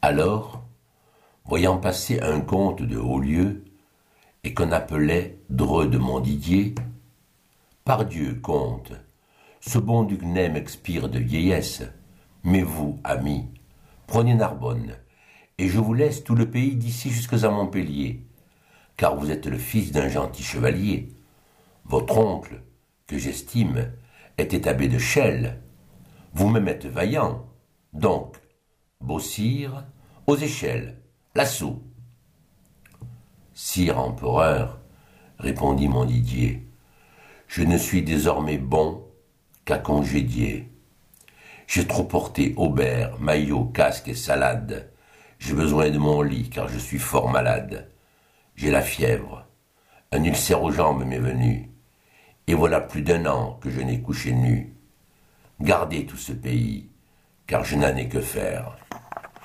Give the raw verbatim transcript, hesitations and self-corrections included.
Alors, voyant passer un comte de haut lieu, et qu'on appelait Dreux de Montdidier, « Pardieu, comte, ce bon Duguesnay m'expire de vieillesse, mais vous, ami, prenez Narbonne, et je vous laisse tout le pays d'ici jusqu'à Montpellier, car vous êtes le fils d'un gentil chevalier. Votre oncle, que j'estime, était abbé de Chelles. Vous-même êtes vaillant, donc, beau sire, aux échelles, l'assaut. » Sire empereur, répondit Montdidier, je ne suis désormais bon qu'à congédier. J'ai trop porté aubert, maillot, casque et salade. J'ai besoin de mon lit, car je suis fort malade. J'ai la fièvre, un ulcère aux jambes m'est venu, et voilà plus d'un an que je n'ai couché nu. Gardez tout ce pays, car je n'en ai que faire.